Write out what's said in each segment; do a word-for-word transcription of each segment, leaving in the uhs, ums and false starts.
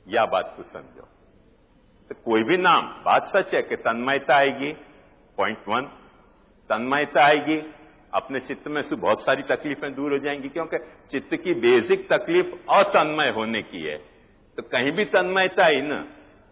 या बात को समझो। तो कोई भी नाम, बात सच है कि तन्मयता आएगी, पॉइंट वन, तन्मयता आएगी, अपने चित्त में से बहुत सारी तकलीफें दूर हो जाएंगी, क्योंकि चित्त की बेसिक तकलीफ अतन्मय होने की है। तो कहीं भी तन्मयता आई ना,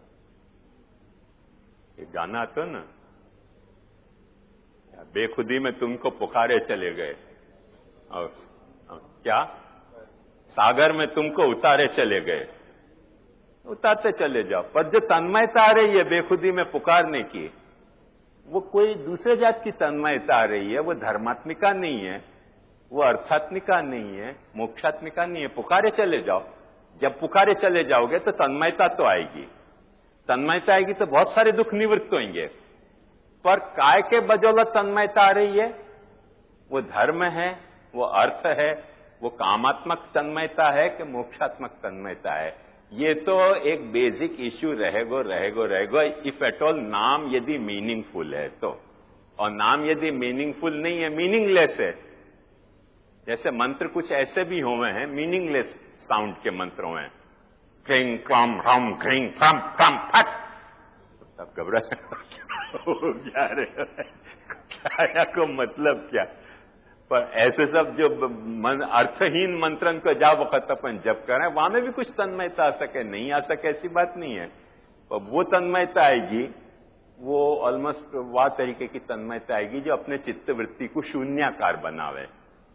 ये गाना तो ना, बेखुदी में तुमको पुकारे चले गए और, और क्या सागर में तुमको उतारे चले गए, उतारते चले जाओ। पर जो तन्मयता आ रही है बेखुदी में पुकारने की, वो कोई दूसरे जात की तन्मयता आ रही है, वो धर्मात्मिका नहीं है, वो अर्थात्मिका नहीं है, मोक्षात्मिका नहीं है। पुकारे चले जाओ, जब पुकारे चले जाओगे तो तन्मयता तो आएगी, तन्मयता आएगी तो बहुत सारे दुख निवृत्त होंगे। पर काय के बदौलत तन्मयता आ रही है? वो धर्म है, वो अर्थ है, वो कामात्मक तन्मयता है कि मोक्षात्मक तन्मयता है? ये तो एक बेसिक इश्यू रहेगो रहेगो रहेगो इफ एट ऑल नाम यदि मीनिंगफुल है तो। और नाम यदि मीनिंगफुल नहीं है, मीनिंगलेस है। जैसे मंत्र कुछ ऐसे भी हुए हैं मीनिंगलेस साउंड के मंत्र हुए हैं, क्रिंग क्लम ह्रम घ्रिंग फ्रम फ्रम फट, तब घबरा क्या रहे को मतलब क्या? पर ऐसे सब जो मन, अर्थहीन मंत्रन को जा वक्त अपन जब करें, वहां में भी कुछ तन्मयता आ सके, नहीं आ सके ऐसी बात नहीं है। पर वो तन्मयता आएगी, वो ऑलमोस्ट वह तरीके की तन्मयता आएगी जो अपने चित्त वृत्ति को शून्याकार बनावे।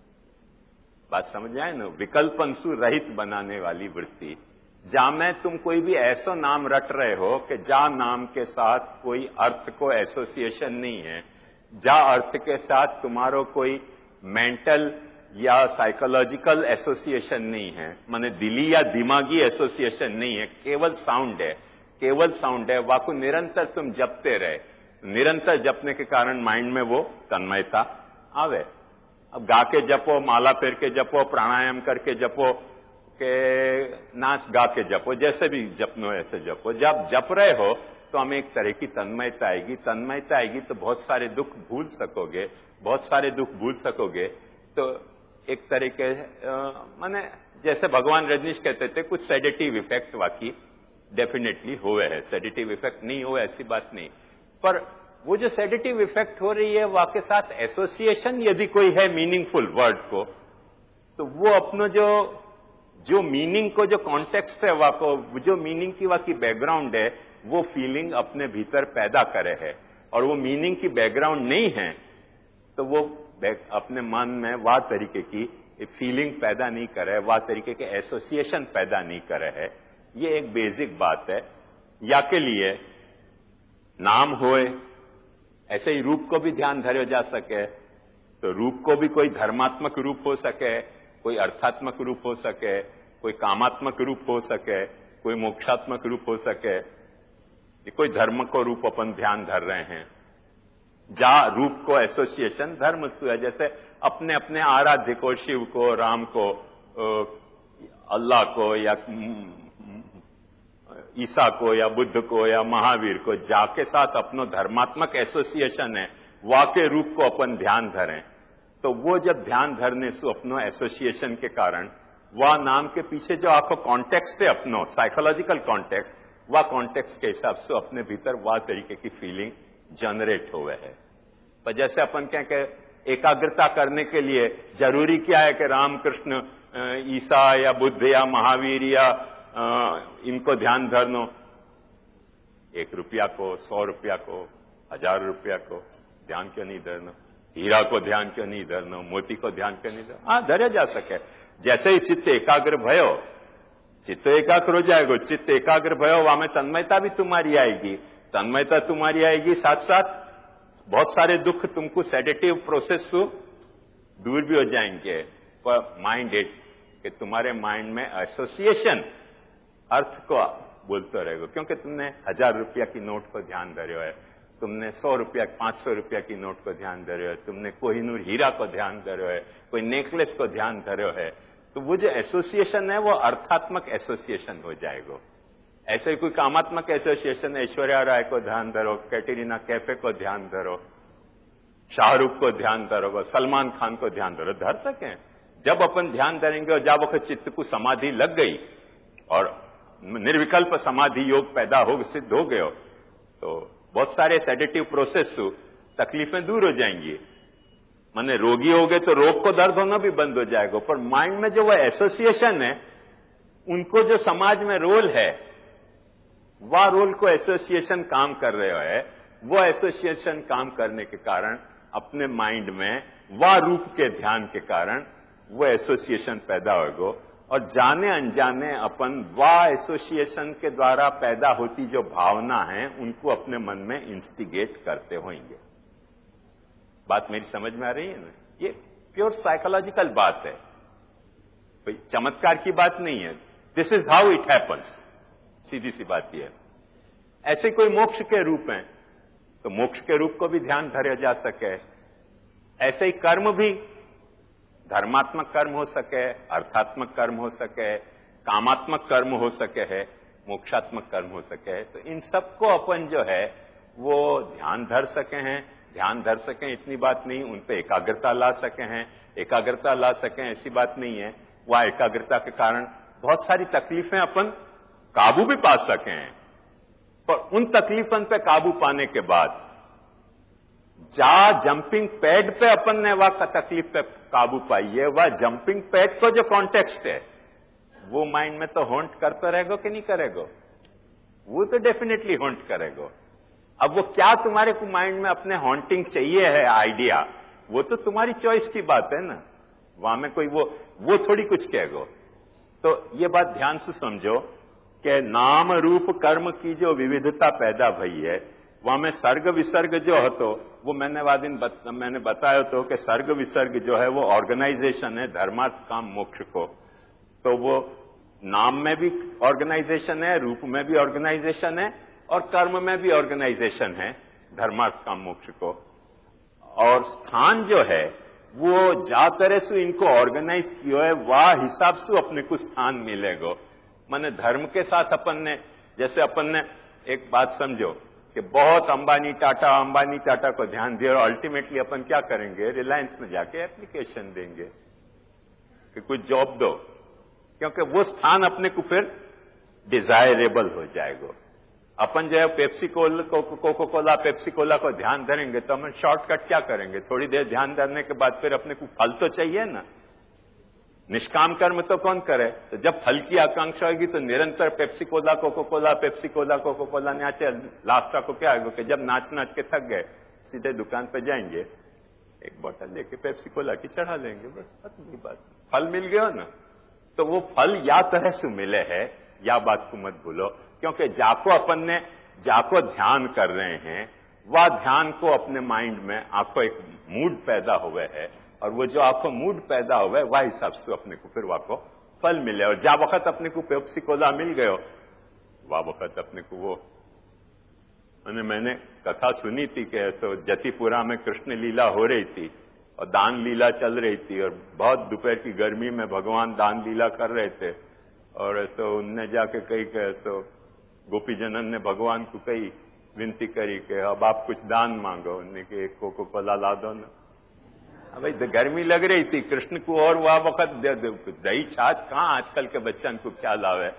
बात समझ आए ना? विकल्पंशु रहित बनाने वाली वृत्ति, जा में तुम कोई भी ऐसा नाम रट रहे हो कि जा नाम के साथ कोई अर्थ को एसोसिएशन नहीं है, जा अर्थ के साथ तुम्हारो कोई मेंटल या साइकोलॉजिकल एसोसिएशन नहीं है, माने दिली या दिमागी एसोसिएशन नहीं है, केवल साउंड है, केवल साउंड है। वाको निरंतर तुम जपते रहे, निरंतर जपने के कारण माइंड में वो तन्मयता आवे। अब गा के जपो, माला फेर के जपो, प्राणायाम करके जपो, के नाच गा के जपो, जैसे भी जपनो ऐसे जपो। जब जप रहे हो तो हमें एक तरह की तन्मयता आएगी, तन्मयता आएगी तो बहुत सारे दुख भूल सकोगे, बहुत सारे दुख भूल सकोगे। तो एक तरीके माने जैसे भगवान रजनीश कहते थे, कुछ सेडेटिव इफेक्ट वाकई डेफिनेटली हुए हैं, सेडेटिव इफेक्ट नहीं हुए ऐसी बात नहीं, पर वो जो सेडेटिव इफेक्ट हो रही है वाके साथ एसोसिएशन यदि कोई है मीनिंगफुल वर्ड को, तो वो अपनो जो जो मीनिंग को जो कॉन्टेक्स्ट है वाको, जो मीनिंग की वाकी बैकग्राउंड है, वो फीलिंग अपने भीतर पैदा करे है। और वो मीनिंग की बैकग्राउंड नहीं है तो वो अपने मन में वह तरीके की फीलिंग पैदा नहीं करे, वह तरीके के एसोसिएशन पैदा नहीं करे है। ये एक बेसिक बात है। या के लिए नाम होए, ऐसे ही रूप को भी ध्यान धरे जा सके, तो रूप को भी कोई धर्मात्मक रूप हो सके, कोई अर्थात्मक रूप हो सके, कोई कामात्मक रूप हो सके, कोई मोक्षात्मक रूप हो सके। कोई धर्म को रूप अपन ध्यान धर रहे हैं, जा रूप को एसोसिएशन धर्म से है, जैसे अपने अपने आराध्य को, शिव को, राम को, अल्लाह को, या ईसा को, या बुद्ध को, या महावीर को, जाके साथ अपनो धर्मात्मक एसोसिएशन है, वाके रूप को अपन ध्यान धरें। तो वो जब ध्यान धरने से अपनो एसोसिएशन के कारण वह नाम के पीछे जो आपको कॉन्टेक्स्ट है, अपनो साइकोलॉजिकल कॉन्टेक्स्ट, वह कॉन्टेक्स्ट के हिसाब से अपने भीतर वह तरीके की फीलिंग जनरेट हुए है। पर जैसे अपन कहें कि एकाग्रता करने के लिए जरूरी क्या है कि रामकृष्ण, ईसा या बुद्ध या महावीर या इनको ध्यान धरनो, एक रुपया को, सौ रुपया को, हजार रुपया को ध्यान क्यों नहीं धरना? हीरा को ध्यान क्यों नहीं धरना? मोती को ध्यान क्यों नहीं धरना? हाँ, धरे जा सके। जैसे ही चित्त एकाग्र भयो, चित्त एकाग्र हो जाएगा, चित्त एकाग्र भयो, वहां में तन्मयता भी तुम्हारी आएगी, तन्मयता तुम्हारी आएगी, साथ साथ बहुत सारे दुख तुमको सेडेटिव प्रोसेस से दूर भी हो जाएंगे। पर माइंड इट कि तुम्हारे माइंड में एसोसिएशन अर्थ को बोलते रहेगा, क्योंकि तुमने हजार रुपया की नोट को ध्यान धरे है, तुमने सौ रुपया पांच सौ रुपया की नोट को ध्यान धरे हो, तुमने कोहिनूर हीरा को ध्यान धरे है, कोई नेकलेस को ध्यान धरे है, तो वो जो एसोसिएशन है वो अर्थात्मक एसोसिएशन हो जाएगा। ऐसे ही कोई कामात्मक एसोसिएशन, ऐश्वर्या राय को ध्यान धरो, कैटरीना कैफे को ध्यान धरो, शाहरुख को ध्यान धरो, सलमान खान को ध्यान धरो, धर सकें। जब अपन ध्यान धरेंगे और जब वक्त चित्त को समाधि लग गई और निर्विकल्प समाधि योग पैदा हो सिद्ध हो गए हो तो बहुत सारे सेडेटिव प्रोसेस तकलीफें दूर हो जाएंगी। माने रोगी हो गए तो रोग को दर्द होना भी बंद हो जाएगा, पर माइंड में जो वो एसोसिएशन है, उनको जो समाज में रोल है, वह रोल को एसोसिएशन काम कर रहे है, वो एसोसिएशन काम करने के कारण अपने माइंड में वह रूप के ध्यान के कारण वो एसोसिएशन पैदा होगा, और जाने अनजाने अपन वह एसोसिएशन के द्वारा पैदा होती जो भावना है उनको अपने मन में इंस्टिगेट करते होंगे। बात मेरी समझ में आ रही है ना? ये प्योर साइकोलॉजिकल बात है, कोई चमत्कार की बात नहीं है। This is how it happens, सीधी सी बात यह है। ऐसे कोई मोक्ष के रूप हैं तो मोक्ष के रूप को भी ध्यान धरा जा सके, ऐसे ही कर्म भी धर्मात्मक कर्म हो सके, अर्थात्मक कर्म हो सके, कामात्मक कर्म हो सके है, मोक्षात्मक कर्म हो सके, तो इन सबको अपन जो है वो ध्यान धर सके हैं। ध्यान धर सकें इतनी बात नहीं, उन पे एकाग्रता ला सके हैं। एकाग्रता ला सकें ऐसी बात नहीं है, वह एकाग्रता के कारण बहुत सारी तकलीफें अपन काबू भी पा सके हैं, पर उन तकलीफों पे काबू पाने के बाद जा जंपिंग पैड पे अपन ने वह तकलीफ पे काबू पाई है, वह जंपिंग पैड को जो कॉन्टेक्स्ट है वो माइंड में तो हॉन्ट करता रहेगा कि नहीं करेगा? वो तो डेफिनेटली हॉन्ट करेगा। अब वो क्या तुम्हारे को माइंड में अपने हॉन्टिंग चाहिए है आइडिया, वो तो तुम्हारी चॉइस की बात है ना, वहां में कोई वो वो थोड़ी कुछ कहेगा। तो ये बात ध्यान से समझो कि नाम रूप कर्म की जो विविधता पैदा भई है, वहां में सर्ग विसर्ग जो हो तो वो मैंने वाद दिन बत, मैंने बताया तो कि सर्ग विसर्ग जो है वो ऑर्गेनाइजेशन है धर्मार्थ काम मोक्ष को, तो वो नाम में भी ऑर्गेनाइजेशन है, रूप में भी ऑर्गेनाइजेशन है, और कर्म में भी ऑर्गेनाइजेशन है धर्मार्थ काम मोक्ष को। और स्थान जो है वो जा तरह से इनको ऑर्गेनाइज किया है, वह हिसाब से अपने को स्थान मिलेगा। माने धर्म के साथ अपन ने, जैसे अपन ने एक बात समझो कि बहुत अंबानी टाटा अंबानी टाटा को ध्यान दिया, और अल्टीमेटली अपन क्या करेंगे, रिलायंस में जाके एप्लीकेशन देंगे कि कुछ जॉब दो, क्योंकि वो स्थान अपने को फिर डिजायरेबल हो जाएगा। अपन जो है Pepsi Cola Coca Cola Pepsi Cola को ध्यान धरेंगे तो हम शॉर्टकट क्या करेंगे, थोड़ी देर ध्यान धरने के बाद फिर अपने को फल तो चाहिए ना। निष्काम कर्म तो कौन करे? तो जब फल की आकांक्षा होगी तो निरंतर Pepsi Cola Coca Cola Pepsi Cola Coca Cola नाचे, लास्ट को क्या होगा कि जब नाच नाच के थक गए सीधे दुकान पे जाएंगे, एक बोतल लेके पेप्सी कोला की चढ़ा लेंगे, बस खत्म बात, फल मिल गया ना। तो वो फल या तरह से मिले है, या बात को मत भूलो, क्योंकि जाको अपन ने जाको ध्यान कर रहे हैं, वह ध्यान को अपने माइंड में आपको एक मूड पैदा हुए है, और वो जो आपको मूड पैदा हुआ है वह हिसाब से अपने को फिर वह को फल मिले। और जा वक्त अपने को पेप्सी कोला मिल गए हो, वह वक्त अपने को वो मैंने मैंने कथा सुनी थी कि ऐसे जतिपुरा में कृष्ण लीला हो रही थी और दान लीला चल रही थी, और बहुत दोपहर की गर्मी में भगवान दान लीला कर रहे थे, और ऐसे उनने जाके कही कि ऐसे गोपी जनन ने भगवान को कही विनती करी कि अब आप कुछ दान मांगो, उन्होंने कि एक कोको कोला ला दो ना। भाई गर्मी लग रही थी कृष्ण को, और वह वक्त दही छाछ कहाँ आजकल के बच्चन को क्या लावे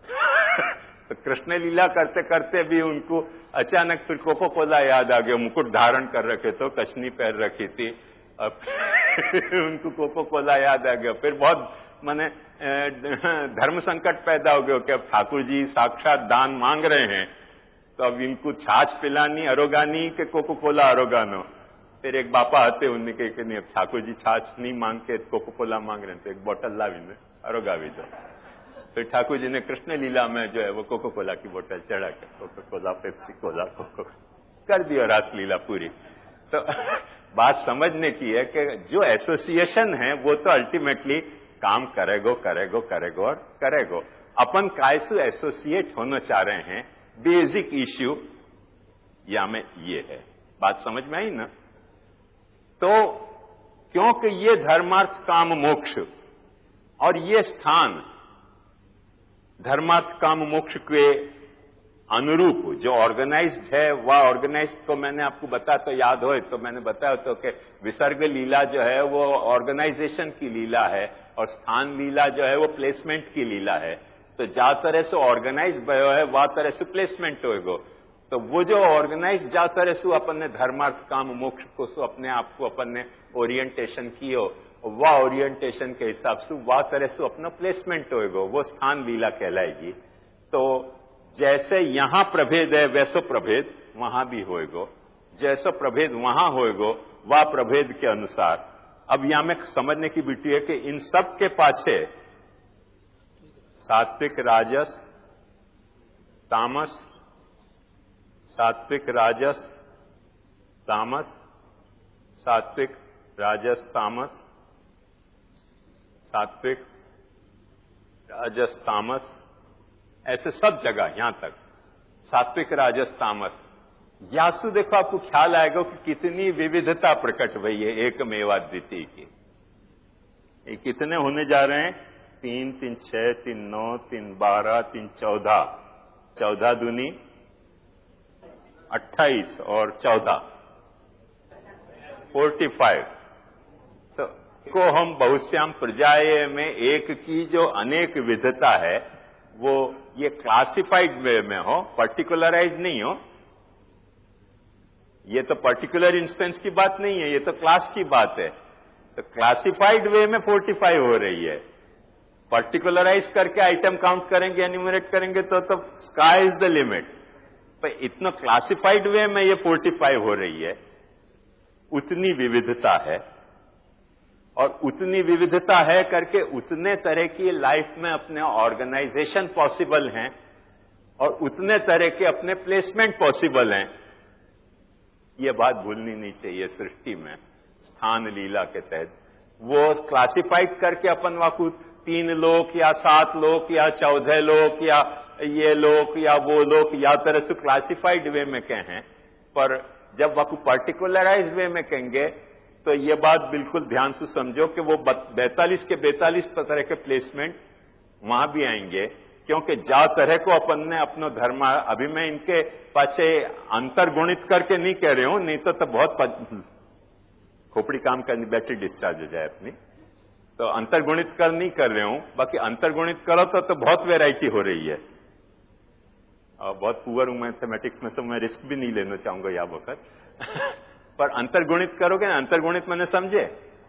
तो कृष्ण लीला करते करते भी उनको अचानक फिर कोको कोला याद आ गया। मुकुट धारण कर रखे तो कशनी पहन रखी थी, अब उनको कोको कोला याद आ गया। फिर बहुत माने धर्म संकट पैदा हो गया कि अब ठाकुर जी साक्षात दान मांग रहे हैं, तो अब इनको छाछ पिलानी अरोगानी के कोको कोला अरोगानो। फिर एक बापा आते, उनने कहे कि नहीं अब ठाकुर जी छाछ नहीं मांग के कोको कोला मांग रहे हैं, तो एक बोतल लावी ने अरोगावी दो। फिर ठाकुर जी ने कृष्ण लीला में जो है वो कोको कोला की बोतल चढ़ा के Coca Cola Pepsi Cola Coca कर दिया रास लीला पूरी। तो बात समझने की है कि जो एसोसिएशन है वो तो अल्टीमेटली काम करेगो करेगो करेगो और करेगो। अपन कैसे एसोसिएट होना चाह रहे हैं, बेसिक इश्यू या में ये है। बात समझ में आई ना? तो क्योंकि ये धर्मार्थ काम मोक्ष और ये स्थान धर्मार्थ काम मोक्ष के अनुरूप जो ऑर्गेनाइज्ड है, वह ऑर्गेनाइज्ड को मैंने आपको बताया तो याद हो तो मैंने बताया तो कि विसर्ग लीला जो है वो ऑर्गेनाइजेशन की लीला है, और स्थान लीला जो है वो प्लेसमेंट की लीला है। तो जा तरह से ऑर्गेनाइज भयो है वा तरह से प्लेसमेंट होएगो। तो वो जो ऑर्गेनाइज जा तरह से अपन ने धर्मार्थ काम मोक्ष को सो अपने आप को अपन ने ओरिएंटेशन कियो, वाह ओरिएंटेशन के हिसाब से वाह तरह से अपना प्लेसमेंट होएगो, वो स्थान लीला कहलाएगी। तो जैसे यहां प्रभेद है वैसो प्रभेद वहां भी होएगो, जैसा प्रभेद वहां होएगो वह प्रभेद के अनुसार। अब यहां में समझने की बिटी है कि इन सब के पाछे सात्विक राजस तामस, सात्विक राजस तामस, सात्विक राजस तामस, सात्विक राजस तामस, ऐसे सब जगह यहां तक सात्विक राजस तामस। यासु देखो आपको ख्याल आएगा कि कितनी विविधता प्रकट हुई है एक मेवाद्वितीय की। ये कितने होने जा रहे हैं? तीन तीन छह तीन नौ तीन बारह तीन चौदह, चौदह दूनी अट्ठाईस और चौदह फोर्टी फाइव। तो को हम बहुश्याम प्रजाए में एक की जो अनेक विधता है वो ये क्लासिफाइड वे में हो, पर्टिकुलराइज नहीं हो। ये तो पर्टिकुलर इंस्टेंस की बात नहीं है, ये तो क्लास की बात है। तो क्लासिफाइड वे में फोर्टी फाइव हो रही है। पर्टिकुलराइज करके आइटम काउंट करेंगे, एन्यूमरेट करेंगे तो तो स्काई इज द लिमिट। पर इतना क्लासिफाइड वे में ये फोर्टी फाइव हो रही है। उतनी विविधता है और उतनी विविधता है करके उतने तरह की लाइफ में अपने ऑर्गेनाइजेशन पॉसिबल हैं और उतने तरह के अपने प्लेसमेंट पॉसिबल हैं। ये बात भूलनी नहीं चाहिए। सृष्टि में स्थान लीला के तहत वो क्लासिफाइड करके अपन वाकू तीन लोक या सात लोक या चौदह लोक या ये लोक या वो लोक या तरह से क्लासिफाइड वे में कहें, पर जब वाकू पर्टिकुलराइज वे में कहेंगे तो ये बात बिल्कुल ध्यान से समझो कि वो बैतालीस के बैतालीस तरह के प्लेसमेंट वहां भी आएंगे, क्योंकि जा तरह को अपन ने अपना धर्म, अभी मैं इनके पाछे अंतर गुणित करके नहीं कह रहे हूं, नहीं तो, तो बहुत खोपड़ी काम करनी बैटरी डिस्चार्ज हो जाए अपनी। तो अंतर गुणित कर नहीं कर रहे हूं, बाकी अंतर गुणित करो तो, तो बहुत वेराइटी हो रही है। और बहुत पुअर हूं मैथमेटिक्स में, सब मैं रिस्क भी नहीं लेना चाहूंगा या वक्त पर अंतर गुणित करोगे ना, अंतर गुणित मैंने समझे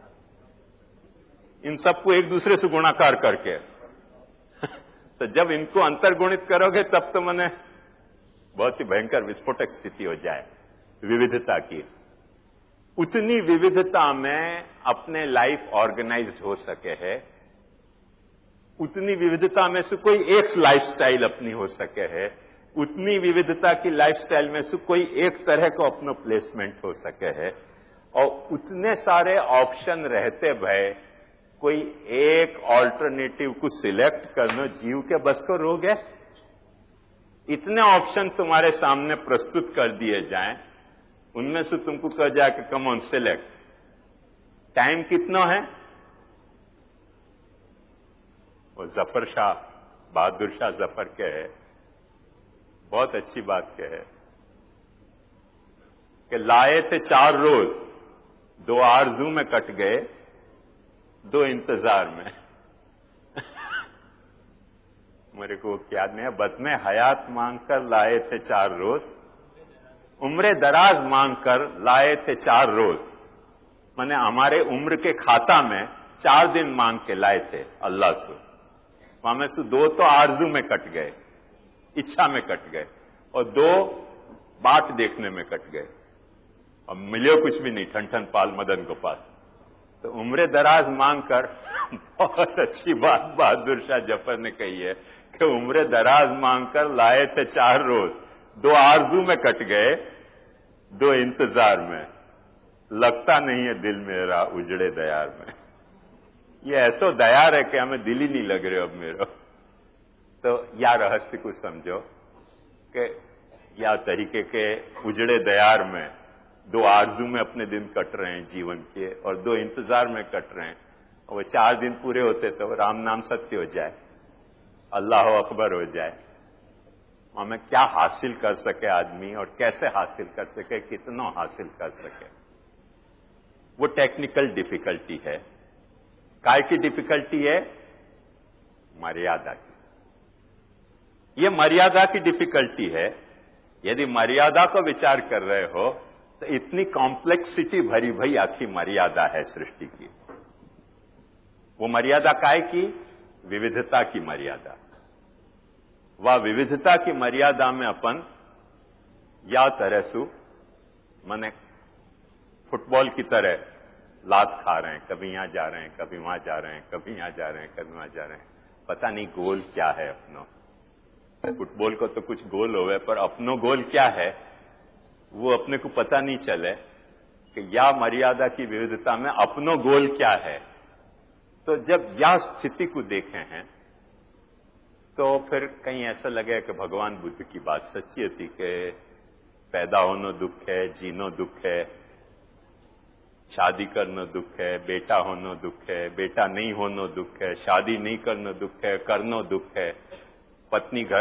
इन सबको एक दूसरे से गुणाकार करके तो जब इनको अंतर गुणित करोगे तब तो मैंने बहुत ही भयंकर विस्फोटक स्थिति हो जाए विविधता की। उतनी विविधता में अपने लाइफ ऑर्गेनाइज्ड हो सके है, उतनी विविधता में से कोई एक लाइफस्टाइल अपनी हो सके है, उतनी विविधता की लाइफस्टाइल में से कोई एक तरह का अपना प्लेसमेंट हो सके है, और उतने सारे ऑप्शन रहते भय कोई एक ऑल्टरनेटिव को सिलेक्ट करना जीव के बस को रोग है। इतने ऑप्शन तुम्हारे सामने प्रस्तुत कर दिए जाएं, उनमें से तुमको कह जाए कि कम ऑन सिलेक्ट। टाइम कितना है? वो जफर शाह, बहादुर शाह जफर के है, बहुत अच्छी बात के है कि लाए थे चार रोज, दो आरजू में कट गए, दो इंतजार में मेरे को याद नहीं है, बस में हयात मांगकर लाए थे चार रोज, उम्र दराज मांगकर लाए थे चार रोज। मैंने हमारे उम्र के खाता में चार दिन मांग के लाए थे अल्लाह से, वहां में से दो तो आरजू में कट गए, इच्छा में कट गए, और दो बाट देखने में कट गए, और मिले कुछ भी नहीं, ठन ठन पाल मदन गोपाल। तो उम्र दराज मांगकर बहुत अच्छी बात बहादुर शाह जफर ने कही है कि उम्र दराज मांगकर लाए थे चार रोज, दो आरजू में कट गए, दो इंतजार में, लगता नहीं है दिल मेरा उजड़े दयार में। ये ऐसा दयार है कि हमें दिल ही नहीं लग रहे अब मेरा। तो या रहस्य को समझो कि या तरीके के उजड़े दयार में दो आरजू में अपने दिन कट रहे हैं जीवन के, और दो इंतजार में कट रहे हैं, और वो चार दिन पूरे होते तो राम नाम सत्य हो जाए, अल्लाह अकबर हो जाए। हमें क्या हासिल कर सके आदमी, और कैसे हासिल कर सके, कितना हासिल कर सके, वो टेक्निकल डिफिकल्टी है। काय की डिफिकल्टी है? मर्यादा की। ये मर्यादा की डिफिकल्टी है। यदि मर्यादा को विचार कर रहे हो तो इतनी कॉम्प्लेक्सिटी भरी भई आखी मर्यादा है सृष्टि की। वो मर्यादा काय की? विविधता की मर्यादा। वह विविधता की मर्यादा में अपन या तरह सु माने फुटबॉल की तरह लात खा रहे हैं, कभी यहां जा रहे हैं, कभी वहां जा रहे हैं, कभी यहां जा रहे हैं, कभी वहां जा रहे हैं। पता नहीं गोल क्या है अपनो। फुटबॉल को तो कुछ गोल होवे, पर अपनो गोल क्या है वो अपने को पता नहीं चले कि या मर्यादा की विविधता में अपनो गोल क्या है। तो जब या स्थिति को देखे हैं तो फिर कहीं ऐसा लगे कि भगवान बुद्ध की बात सच्ची थी कि पैदा होना दुख है, जीनो दुख है, शादी करना दुख है, बेटा होना दुख है, बेटा नहीं होना दुख है, शादी नहीं करना दुख है, करना दुख है, पत्नी घर